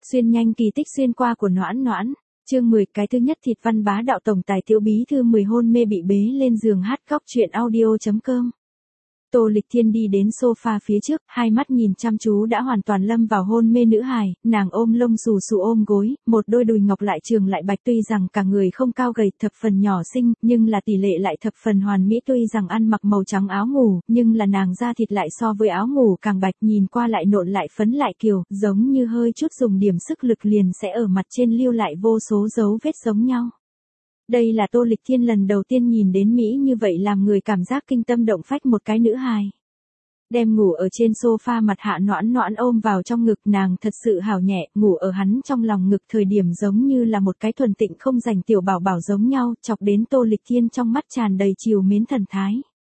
Xuyên nhanh kỳ tích xuyên qua của Noãn Noãn. Chương 10, cái thứ nhất thịt văn bá đạo tổng tài tiểu bí thư 10 hôn mê bị bế lên giường hát khóc chuyện audio.com. Tô Lịch Thiên đi đến sofa phía trước, hai mắt nhìn chăm chú đã hoàn toàn lâm vào hôn mê nữ hài, nàng ôm lông xù xù ôm gối, một đôi đùi ngọc lại trường lại bạch, tuy rằng cả người không cao gầy, thập phần nhỏ xinh, nhưng là tỷ lệ lại thập phần hoàn mỹ, tuy rằng ăn mặc màu trắng áo ngủ, nhưng là nàng da thịt lại so với áo ngủ càng bạch, nhìn qua lại nộn lại phấn lại kiều, giống như hơi chút dùng điểm sức lực liền sẽ ở mặt trên lưu lại vô số dấu vết giống nhau. Đây là Tô Lịch Thiên lần đầu tiên nhìn đến Mỹ như vậy, làm người cảm giác kinh tâm động phách một cái nữ hài. Đem ngủ ở trên sofa mặt Hạ Noãn Noãn ôm vào trong ngực, nàng thật sự hảo nhẹ, ngủ ở hắn trong lòng ngực thời điểm giống như là một cái thuần tịnh không rành tiểu bảo bảo giống nhau, chọc đến Tô Lịch Thiên trong mắt tràn đầy trìu mến thần thái.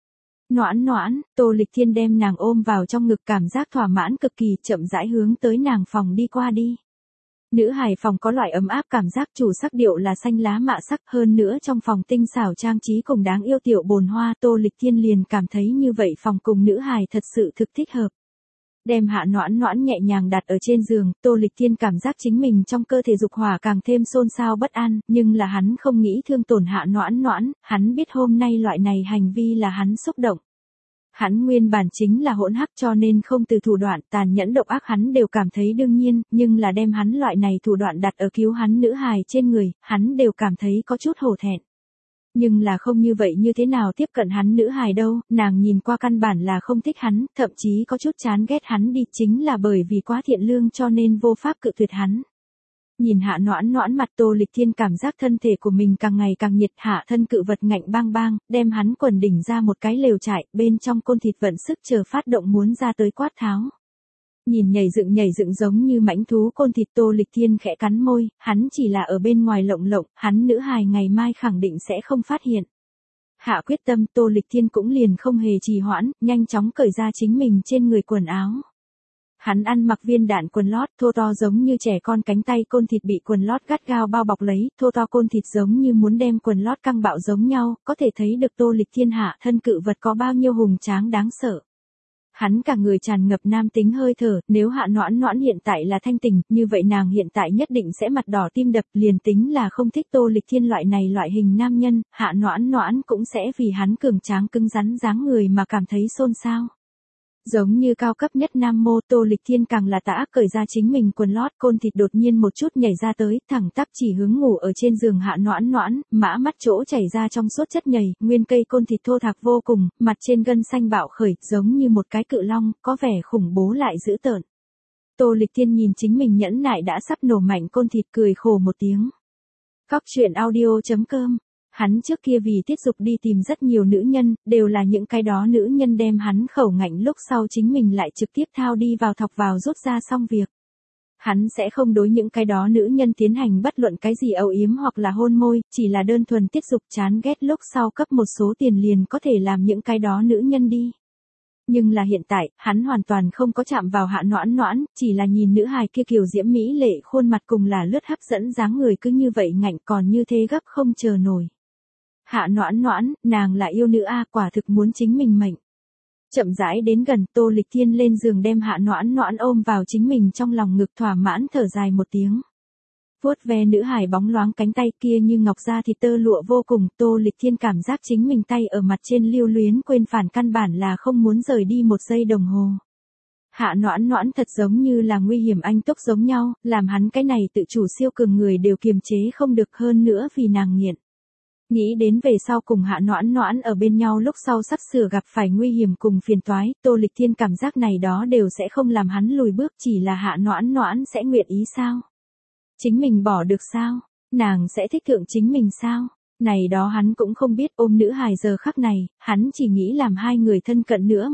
Noãn Noãn, Tô Lịch Thiên đem nàng ôm vào trong ngực, cảm giác thỏa mãn cực kỳ, chậm rãi hướng tới nàng phòng đi qua đi. Nữ hài phòng có loại ấm áp cảm giác, chủ sắc điệu là xanh lá mạ sắc, hơn nữa trong phòng tinh xảo trang trí cùng đáng yêu tiểu bồn hoa, Tô Lịch Thiên liền cảm thấy như vậy phòng cùng nữ hài thật sự thực thích hợp. Đem Hạ Noãn Noãn nhẹ nhàng đặt ở trên giường, Tô Lịch Thiên cảm giác chính mình trong cơ thể dục hỏa càng thêm xôn xao bất an, nhưng là hắn không nghĩ thương tổn Hạ Noãn Noãn, hắn biết hôm nay loại này hành vi là hắn xúc động. Hắn nguyên bản chính là hỗn hắc, cho nên không từ thủ đoạn tàn nhẫn độc ác hắn đều cảm thấy đương nhiên, nhưng là đem hắn loại này thủ đoạn đặt ở cứu hắn nữ hài trên người, hắn đều cảm thấy có chút hổ thẹn. Nhưng là không như vậy như thế nào tiếp cận hắn nữ hài đâu, nàng nhìn qua căn bản là không thích hắn, thậm chí có chút chán ghét hắn đi, chính là bởi vì quá thiện lương cho nên vô pháp cự tuyệt hắn. Nhìn Hạ Noãn Noãn mặt, Tô Lịch Thiên cảm giác thân thể của mình càng ngày càng nhiệt, hạ thân cự vật ngạnh bang bang, đem hắn quần đỉnh ra một cái lều trại, bên trong côn thịt vận sức chờ phát động muốn ra tới quát tháo. Nhìn nhảy dựng giống như mãnh thú côn thịt, Tô Lịch Thiên khẽ cắn môi, hắn chỉ là ở bên ngoài lộng lộng, hắn nữ hài ngày mai khẳng định sẽ không phát hiện. Hạ quyết tâm, Tô Lịch Thiên cũng liền không hề trì hoãn, nhanh chóng cởi ra chính mình trên người quần áo. Hắn ăn mặc viên đạn quần lót, thô to giống như trẻ con, cánh tay côn thịt bị quần lót gắt gao bao bọc lấy, thô to côn thịt giống như muốn đem quần lót căng bạo giống nhau, có thể thấy được Tô Lịch Thiên hạ thân cự vật có bao nhiêu hùng tráng đáng sợ. Hắn cả người tràn ngập nam tính hơi thở, nếu Hạ Noãn Noãn hiện tại là thanh tình, như vậy nàng hiện tại nhất định sẽ mặt đỏ tim đập, liền tính là không thích Tô Lịch Thiên loại này loại hình nam nhân, Hạ Noãn Noãn cũng sẽ vì hắn cường tráng cứng rắn dáng người mà cảm thấy xôn xao. Giống như cao cấp nhất nam mô, Tô Lịch Thiên càng là tà ác cởi ra chính mình quần lót, côn thịt đột nhiên một chút nhảy ra tới, thẳng tắp chỉ hướng ngủ ở trên giường Hạ Noãn Noãn, mã mắt chỗ chảy ra trong suốt chất nhầy, nguyên cây côn thịt thô thạc vô cùng, mặt trên gân xanh bạo khởi, giống như một cái cự long, có vẻ khủng bố lại dữ tợn. Tô Lịch Thiên nhìn chính mình nhẫn nại đã sắp nổ mạnh côn thịt, cười khổ một tiếng. Khóc chuyện audio.com. Hắn trước kia vì tiết dục đi tìm rất nhiều nữ nhân, đều là những cái đó nữ nhân đem hắn khẩu ngạnh, lúc sau chính mình lại trực tiếp thao đi vào thọc vào rút ra xong việc. Hắn sẽ không đối những cái đó nữ nhân tiến hành bất luận cái gì âu yếm hoặc là hôn môi, chỉ là đơn thuần tiết dục chán ghét, lúc sau cấp một số tiền liền có thể làm những cái đó nữ nhân đi. Nhưng là hiện tại, hắn hoàn toàn không có chạm vào Hạ Noãn Noãn, chỉ là nhìn nữ hài kia kiều diễm mỹ lệ khuôn mặt cùng là lướt hấp dẫn dáng người cứ như vậy ngạnh, còn như thế gấp không chờ nổi. Hạ Noãn Noãn, nàng là yêu nữ a, quả thực muốn chính mình mệnh. Chậm rãi đến gần, Tô Lịch Thiên lên giường đem Hạ Noãn Noãn ôm vào chính mình trong lòng ngực, thỏa mãn thở dài một tiếng. Vuốt ve nữ hài bóng loáng cánh tay kia như ngọc da thịt tơ lụa vô cùng, Tô Lịch Thiên cảm giác chính mình tay ở mặt trên lưu luyến, quên phản căn bản là không muốn rời đi một giây đồng hồ. Hạ Noãn Noãn thật giống như là nguy hiểm anh túc giống nhau, làm hắn cái này tự chủ siêu cường người đều kiềm chế không được, hơn nữa vì nàng nghiện. Nghĩ đến về sau cùng Hạ Noãn Noãn ở bên nhau lúc sau sắp sửa gặp phải nguy hiểm cùng phiền toái, Tô Lịch Thiên cảm giác này đó đều sẽ không làm hắn lùi bước, chỉ là Hạ Noãn Noãn sẽ nguyện ý sao? Chính mình bỏ được sao? Nàng sẽ thích thượng chính mình sao? Này đó hắn cũng không biết, ôm nữ hài giờ khắc này, hắn chỉ nghĩ làm hai người thân cận nữa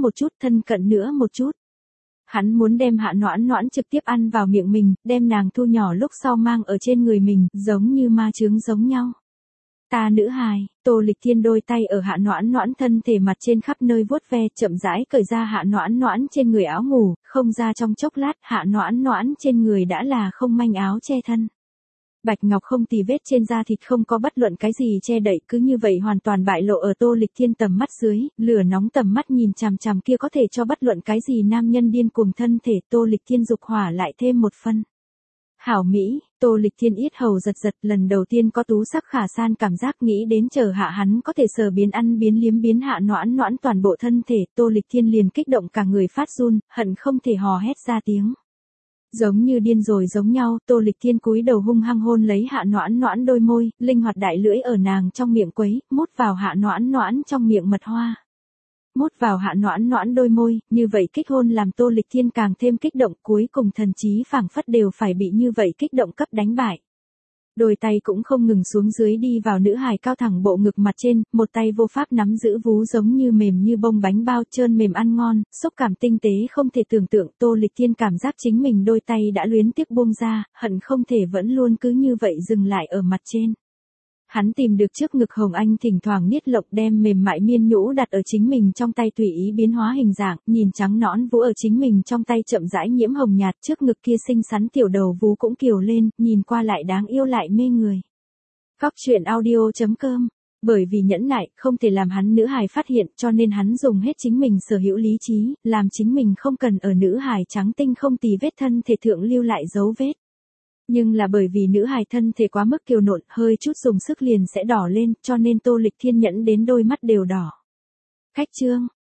một chút. Hắn muốn đem Hạ Noãn Noãn trực tiếp ăn vào miệng mình, đem nàng thu nhỏ lúc sau mang ở trên người mình, giống như ma chướng giống nhau. Ta nữ hài, Tô Lịch Thiên đôi tay ở Hạ Noãn Noãn thân thể mặt trên khắp nơi vuốt ve, chậm rãi cởi ra Hạ Noãn Noãn trên người áo ngủ, không ra trong chốc lát, Hạ Noãn Noãn trên người đã là không manh áo che thân. Bạch ngọc không tì vết trên da thịt không có bất luận cái gì che đậy, cứ như vậy hoàn toàn bại lộ ở Tô Lịch Thiên tầm mắt dưới, lửa nóng tầm mắt nhìn chằm chằm kia có thể cho bất luận cái gì nam nhân điên cuồng thân thể, Tô Lịch Thiên dục hỏa lại thêm một phân. Hảo Mỹ, Tô Lịch Thiên yết hầu giật giật, lần đầu tiên có tú sắc khả san cảm giác, nghĩ đến chờ hạ hắn có thể sờ biến ăn biến liếm biến hạ noãn noãn toàn bộ thân thể, Tô Lịch Thiên liền kích động cả người phát run, hận không thể hò hét ra tiếng. Giống như điên rồi giống nhau, Tô Lịch Thiên cúi đầu hung hăng hôn lấy hạ noãn noãn đôi môi, linh hoạt đại lưỡi ở nàng trong miệng quấy, mút vào hạ noãn noãn trong miệng mật hoa. Mút vào hạ noãn noãn đôi môi, như vậy kích hôn làm Tô Lịch Thiên càng thêm kích động, cuối cùng thần trí phảng phất đều phải bị như vậy kích động cấp đánh bại. Đôi tay cũng không ngừng xuống dưới đi vào nữ hài cao thẳng bộ ngực mặt trên, một tay vô pháp nắm giữ vú giống như mềm như bông bánh bao trơn mềm ăn ngon, xúc cảm tinh tế không thể tưởng tượng. Tô Lịch Thiên cảm giác chính mình đôi tay đã luyến tiếc buông ra, hận không thể vẫn luôn cứ như vậy dừng lại ở mặt trên. Hắn tìm được trước ngực Hồng Anh thỉnh thoảng niết lộc đem mềm mại miên nhũ đặt ở chính mình trong tay tùy ý biến hóa hình dạng, nhìn trắng nõn vú ở chính mình trong tay chậm rãi nhiễm hồng nhạt, trước ngực kia xinh xắn tiểu đầu vú cũng kiều lên, nhìn qua lại đáng yêu lại mê người. Góc truyện audio.com. Bởi vì nhẫn nại, không thể làm hắn nữ hài phát hiện, cho nên hắn dùng hết chính mình sở hữu lý trí, làm chính mình không cần ở nữ hài trắng tinh không tì vết thân thể thượng lưu lại dấu vết. Nhưng là bởi vì nữ hài thân thể quá mức kiều nộn, hơi chút dùng sức liền sẽ đỏ lên, cho nên Tô Lịch Thiên nhẫn đến đôi mắt đều đỏ. Khách trương,